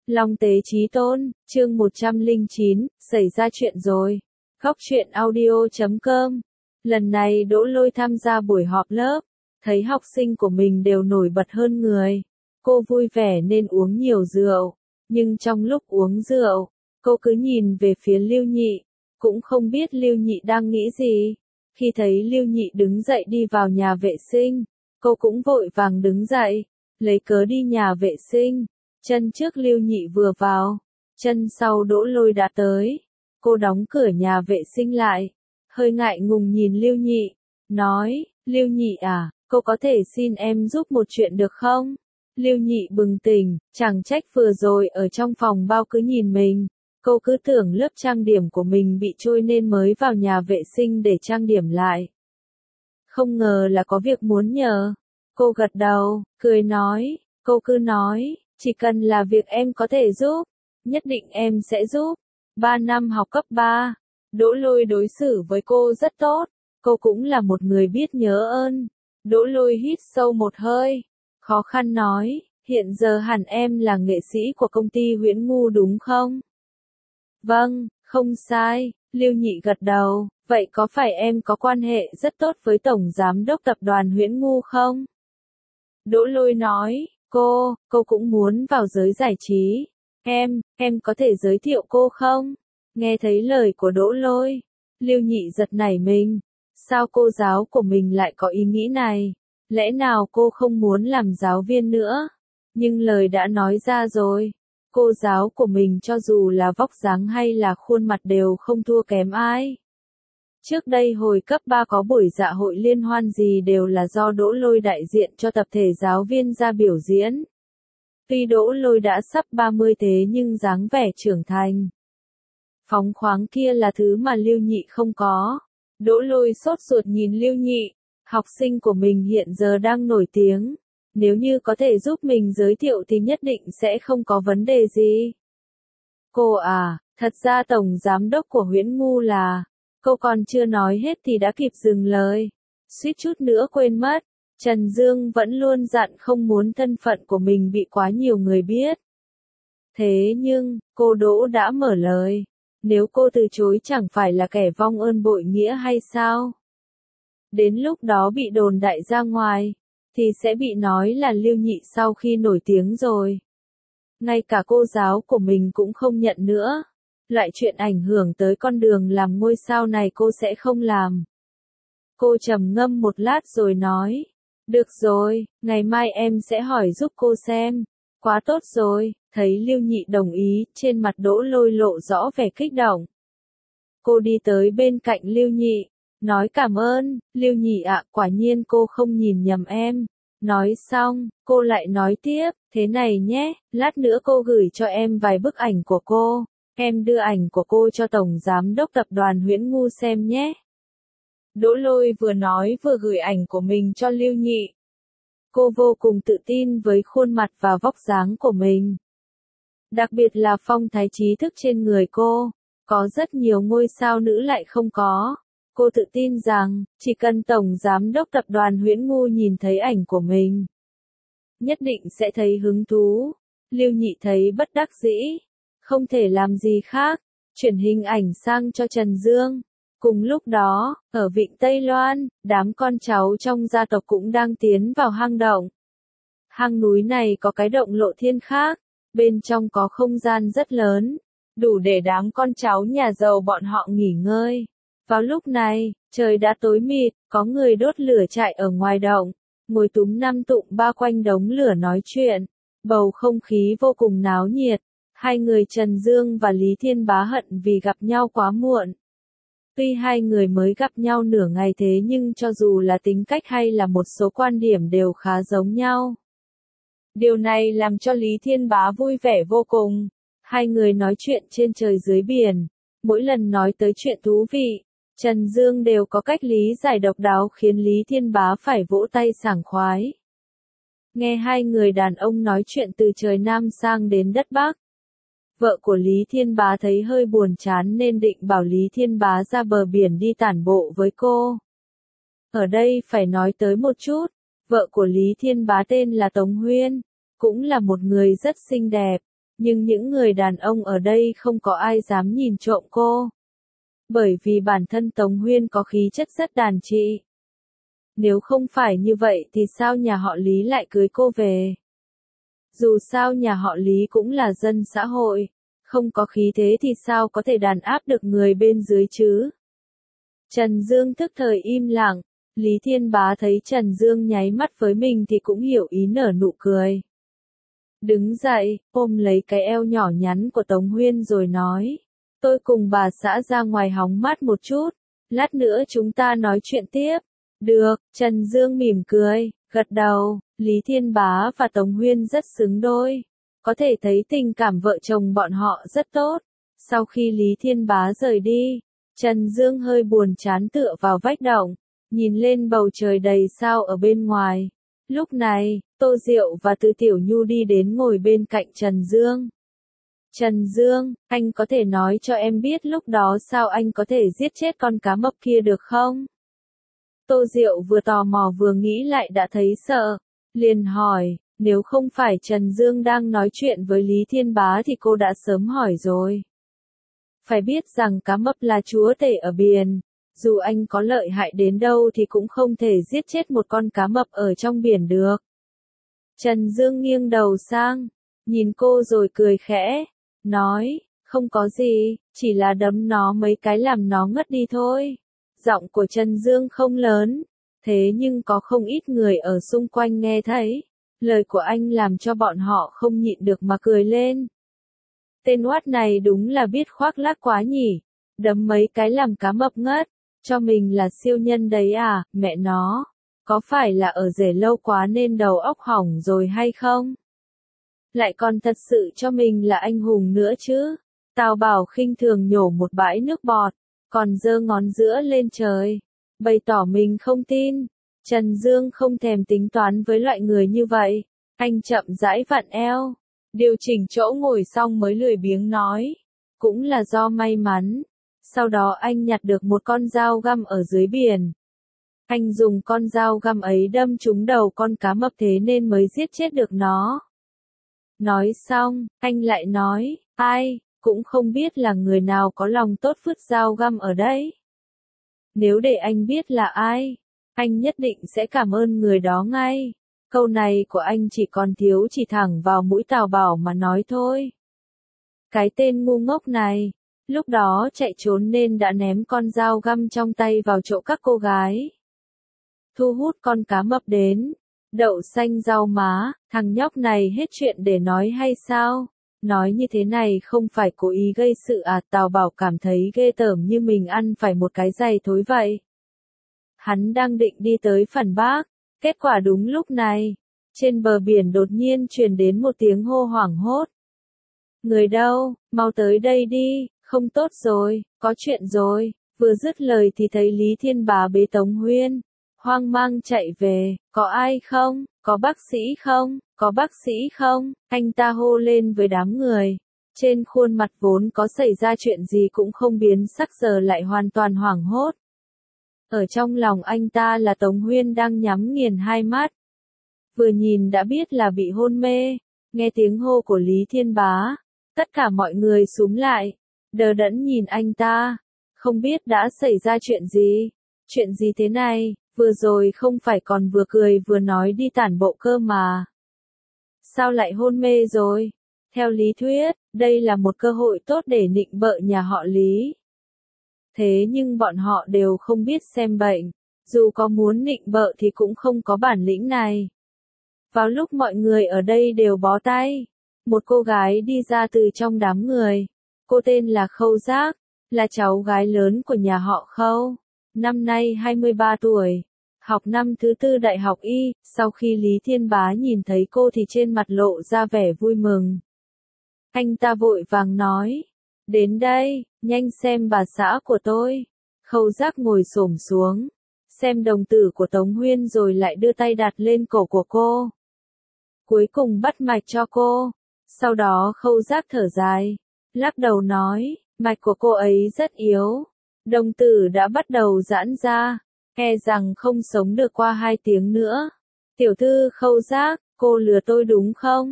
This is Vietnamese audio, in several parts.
Long Tế Chí Tôn, chương 109, xảy ra chuyện rồi. Góc truyện audio.com. Lần này Đỗ Lôi tham gia buổi họp lớp, thấy học sinh của mình đều nổi bật hơn người. Cô vui vẻ nên uống nhiều rượu, nhưng trong lúc uống rượu, cô cứ nhìn về phía Lưu Nhị, cũng không biết Lưu Nhị đang nghĩ gì. Khi thấy Lưu Nhị đứng dậy đi vào nhà vệ sinh, cô cũng vội vàng đứng dậy, lấy cớ đi nhà vệ sinh. Chân trước Lưu Nhị vừa vào, chân sau Đỗ Lôi đã tới. Cô đóng cửa nhà vệ sinh lại, hơi ngại ngùng nhìn Lưu Nhị, nói, Lưu Nhị à, cô có thể xin em giúp một chuyện được không? Lưu Nhị bừng tỉnh, chẳng trách vừa rồi ở trong phòng bao cứ nhìn mình. Cô cứ tưởng lớp trang điểm của mình bị trôi nên mới vào nhà vệ sinh để trang điểm lại. Không ngờ là có việc muốn nhờ. Cô gật đầu, cười nói, cô cứ nói, chỉ cần là việc em có thể giúp, nhất định em sẽ giúp. 3 năm học cấp 3, Đỗ Lôi đối xử với cô rất tốt, cô cũng là một người biết nhớ ơn. Đỗ Lôi hít sâu một hơi, khó khăn nói, hiện giờ hẳn em là nghệ sĩ của công ty Huyễn Ngu đúng không? Vâng, không sai, Lưu Nhị gật đầu, vậy có phải em có quan hệ rất tốt với Tổng Giám đốc Tập đoàn Huyễn Ngu không? Đỗ Lôi nói, cô cũng muốn vào giới giải trí. Em có thể giới thiệu cô không? Nghe thấy lời của Đỗ Lôi, Lưu Nhị giật nảy mình. Sao cô giáo của mình lại có ý nghĩ này? Lẽ nào cô không muốn làm giáo viên nữa? Nhưng lời đã nói ra rồi. Cô giáo của mình cho dù là vóc dáng hay là khuôn mặt đều không thua kém ai. Trước đây hồi cấp 3 có buổi dạ hội liên hoan gì đều là do Đỗ Lôi đại diện cho tập thể giáo viên ra biểu diễn. Tuy Đỗ Lôi đã sắp 30 thế nhưng dáng vẻ trưởng thành, phóng khoáng kia là thứ mà Lưu Nhị không có. Đỗ Lôi sốt ruột nhìn Lưu Nhị, học sinh của mình hiện giờ đang nổi tiếng. Nếu như có thể giúp mình giới thiệu thì nhất định sẽ không có vấn đề gì. Cô à, thật ra Tổng Giám đốc của Huyễn Ngu là... Cô còn chưa nói hết thì đã kịp dừng lời. Suýt chút nữa quên mất. Trần Dương vẫn luôn dặn không muốn thân phận của mình bị quá nhiều người biết. Thế nhưng, cô Đỗ đã mở lời. Nếu cô từ chối chẳng phải là kẻ vong ơn bội nghĩa hay sao? Đến lúc đó bị đồn đại ra ngoài, thì sẽ bị nói là Lưu Nhị sau khi nổi tiếng rồi. Ngay cả cô giáo của mình cũng không nhận nữa. Loại chuyện ảnh hưởng tới con đường làm ngôi sao này cô sẽ không làm. Cô trầm ngâm một lát rồi nói. Được rồi, ngày mai em sẽ hỏi giúp cô xem. Quá tốt rồi, thấy Lưu Nhị đồng ý, trên mặt Đỗ Lôi lộ rõ vẻ kích động. Cô đi tới bên cạnh Lưu Nhị, nói cảm ơn, Lưu Nhị ạ, quả nhiên cô không nhìn nhầm em. Nói xong, cô lại nói tiếp, thế này nhé, lát nữa cô gửi cho em vài bức ảnh của cô. Em đưa ảnh của cô cho Tổng Giám đốc Tập đoàn Huyễn Ngu xem nhé. Đỗ Lôi vừa nói vừa gửi ảnh của mình cho Lưu Nhị. Cô vô cùng tự tin với khuôn mặt và vóc dáng của mình. Đặc biệt là phong thái trí thức trên người cô, có rất nhiều ngôi sao nữ lại không có. Cô tự tin rằng, chỉ cần Tổng Giám đốc Tập đoàn Huyễn Ngu nhìn thấy ảnh của mình, nhất định sẽ thấy hứng thú. Lưu Nhị thấy bất đắc dĩ, không thể làm gì khác, chuyển hình ảnh sang cho Trần Dương. Cùng lúc đó, ở Vịnh Tây Loan, đám con cháu trong gia tộc cũng đang tiến vào hang động. Hang núi này có cái động lộ thiên khác, bên trong có không gian rất lớn, đủ để đám con cháu nhà giàu bọn họ nghỉ ngơi. Vào lúc này, trời đã tối mịt, có người đốt lửa trại ở ngoài động, ngồi túm năm tụm bao quanh đống lửa nói chuyện, bầu không khí vô cùng náo nhiệt. Hai người Trần Dương và Lý Thiên Bá hận vì gặp nhau quá muộn. Tuy hai người mới gặp nhau nửa ngày thế nhưng cho dù là tính cách hay là một số quan điểm đều khá giống nhau. Điều này làm cho Lý Thiên Bá vui vẻ vô cùng. Hai người nói chuyện trên trời dưới biển. Mỗi lần nói tới chuyện thú vị, Trần Dương đều có cách lý giải độc đáo khiến Lý Thiên Bá phải vỗ tay sảng khoái. Nghe hai người đàn ông nói chuyện từ trời Nam sang đến đất Bắc. Vợ của Lý Thiên Bá thấy hơi buồn chán nên định bảo Lý Thiên Bá ra bờ biển đi tản bộ với cô. Ở đây phải nói tới một chút, vợ của Lý Thiên Bá tên là Tống Huyên, cũng là một người rất xinh đẹp, Nhưng những người đàn ông ở đây không có ai dám nhìn trộm cô. Bởi vì bản thân Tống Huyên có khí chất rất đàn chị. Nếu không phải như vậy thì sao nhà họ Lý lại cưới cô về? Dù sao nhà họ Lý cũng là dân xã hội, không có khí thế thì sao có thể đàn áp được người bên dưới chứ? Trần Dương thức thời im lặng, Lý Thiên Bá thấy Trần Dương nháy mắt với mình thì cũng hiểu ý nở nụ cười. Đứng dậy, ôm lấy cái eo nhỏ nhắn của Tống Huyên rồi nói, tôi cùng bà xã ra ngoài hóng mát một chút, lát nữa chúng ta nói chuyện tiếp. Được, Trần Dương mỉm cười, gật đầu, Lý Thiên Bá và Tống Huyên rất xứng đôi. Có thể thấy tình cảm vợ chồng bọn họ rất tốt. Sau khi Lý Thiên Bá rời đi, Trần Dương hơi buồn chán tựa vào vách động, nhìn lên bầu trời đầy sao ở bên ngoài. Lúc này, Tô Diệu và Từ Tiểu Nhu đi đến ngồi bên cạnh Trần Dương. Trần Dương, anh có thể nói cho em biết lúc đó sao anh có thể giết chết con cá mập kia được không? Tô Diệu vừa tò mò vừa nghĩ lại đã thấy sợ, liền hỏi, nếu không phải Trần Dương đang nói chuyện với Lý Thiên Bá thì cô đã sớm hỏi rồi. Phải biết rằng cá mập là chúa tể ở biển, dù anh có lợi hại đến đâu thì cũng không thể giết chết một con cá mập ở trong biển được. Trần Dương nghiêng đầu sang, nhìn cô rồi cười khẽ, nói, không có gì, chỉ là đấm nó mấy cái làm nó ngất đi thôi. Giọng của Trần Dương không lớn, thế nhưng có không ít người ở xung quanh nghe thấy. Lời của anh làm cho bọn họ không nhịn được mà cười lên. Tên oát này đúng là biết khoác lác quá nhỉ, đấm mấy cái làm cá mập ngất, cho mình là siêu nhân đấy à, mẹ nó, có phải là ở rể lâu quá nên đầu óc hỏng rồi hay không? Lại còn thật sự cho mình là anh hùng nữa chứ. Tào Bảo khinh thường nhổ một bãi nước bọt, còn giơ ngón giữa lên trời, bày tỏ mình không tin. Trần Dương không thèm tính toán với loại người như vậy, anh chậm rãi vặn eo, điều chỉnh chỗ ngồi xong mới lười biếng nói, cũng là do may mắn. Sau đó anh nhặt được một con dao găm ở dưới biển. Anh dùng con dao găm ấy đâm trúng đầu con cá mập thế nên mới giết chết được nó. Nói xong, anh lại nói, ai, cũng không biết là người nào có lòng tốt vứt dao găm ở đây. Nếu để anh biết là ai, anh nhất định sẽ cảm ơn người đó ngay. Câu này của anh chỉ còn thiếu chỉ thẳng vào mũi Tào Bảo mà nói thôi. Cái tên ngu ngốc này, lúc đó chạy trốn nên đã ném con dao găm trong tay vào chỗ các cô gái. Thu hút con cá mập đến. Đậu xanh rau má, thằng nhóc này hết chuyện để nói hay sao? Nói như thế này không phải cố ý gây sự à? Tào Bảo cảm thấy ghê tởm như mình ăn phải một cái giày thối vậy. Hắn đang định đi tới phản bác, kết quả đúng lúc này, trên bờ biển đột nhiên truyền đến một tiếng hô hoảng hốt. Người đâu, mau tới đây đi, không tốt rồi, có chuyện rồi. Vừa dứt lời thì thấy Lý Thiên Bá bế Tống Huyên, hoang mang chạy về, có ai không, có bác sĩ không, có bác sĩ không, anh ta hô lên với đám người. Trên khuôn mặt vốn có xảy ra chuyện gì cũng không biến sắc giờ lại hoàn toàn hoảng hốt. Ở trong lòng anh ta là Tống Huyên đang nhắm nghiền hai mắt. Vừa nhìn đã biết là bị hôn mê, nghe tiếng hô của Lý Thiên Bá. Tất cả mọi người xúm lại, đờ đẫn nhìn anh ta, không biết đã xảy ra chuyện gì. Chuyện gì thế này, vừa rồi không phải còn vừa cười vừa nói đi tản bộ cơ mà. Sao lại hôn mê rồi? Theo lý thuyết, đây là một cơ hội tốt để nịnh bợ nhà họ Lý. Thế nhưng bọn họ đều không biết xem bệnh, dù có muốn nịnh bợ thì cũng không có bản lĩnh này. Vào lúc mọi người ở đây đều bó tay, một cô gái đi ra từ trong đám người. Cô tên là Khâu Giác, là cháu gái lớn của nhà họ Khâu, năm nay 23 tuổi, học năm thứ tư đại học y. Sau khi Lý Thiên Bá nhìn thấy cô thì trên mặt lộ ra vẻ vui mừng. Anh ta vội vàng nói, đến đây, nhanh xem bà xã của tôi. Khâu Giác ngồi xổm xuống, xem đồng tử của Tống Huyên rồi lại đưa tay đặt lên cổ của cô. Cuối cùng bắt mạch cho cô. Sau đó Khâu Giác thở dài, lắc đầu nói, mạch của cô ấy rất yếu. Đồng tử đã bắt đầu giãn ra, e rằng không sống được qua 2 tiếng nữa. Tiểu thư Khâu Giác, cô lừa tôi đúng không?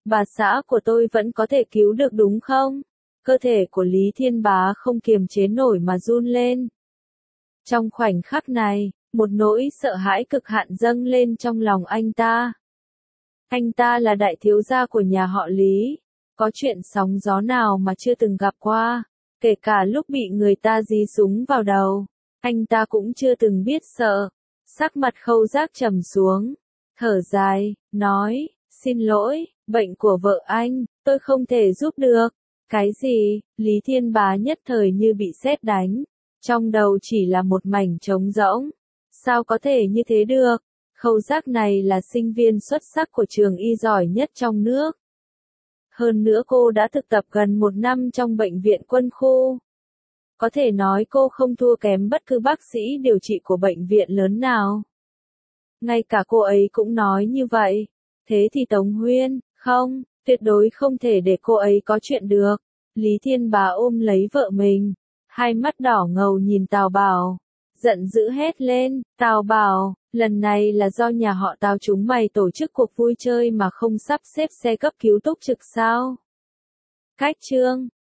Bà xã của tôi vẫn có thể cứu được đúng không? Cơ thể của Lý Thiên Bá không kiềm chế nổi mà run lên. Trong khoảnh khắc này, một nỗi sợ hãi cực hạn dâng lên trong lòng anh ta. Anh ta là đại thiếu gia của nhà họ Lý, có chuyện sóng gió nào mà chưa từng gặp qua, kể cả lúc bị người ta dí súng vào đầu, anh ta cũng chưa từng biết sợ. Sắc mặt Khâu Giác trầm xuống, thở dài, nói, xin lỗi, bệnh của vợ anh, tôi không thể giúp được. Cái gì? Lý Thiên Bá nhất thời như bị sét đánh, trong đầu chỉ là một mảnh trống rỗng. Sao có thể như thế được? Khâu Giác này là sinh viên xuất sắc của trường y giỏi nhất trong nước. Hơn nữa cô đã thực tập gần 1 năm trong bệnh viện quân khu. Có thể nói cô không thua kém bất cứ bác sĩ điều trị của bệnh viện lớn nào. Ngay cả cô ấy cũng nói như vậy. Thế thì Tống Huyên, không, tuyệt đối không thể để cô ấy có chuyện được. Lý Thiên Bá ôm lấy vợ mình, hai mắt đỏ ngầu nhìn Tào Bảo, giận dữ hét lên, Tào Bảo, lần này là do nhà họ Tào chúng mày tổ chức cuộc vui chơi mà không sắp xếp xe cấp cứu túc trực sao? Cách chương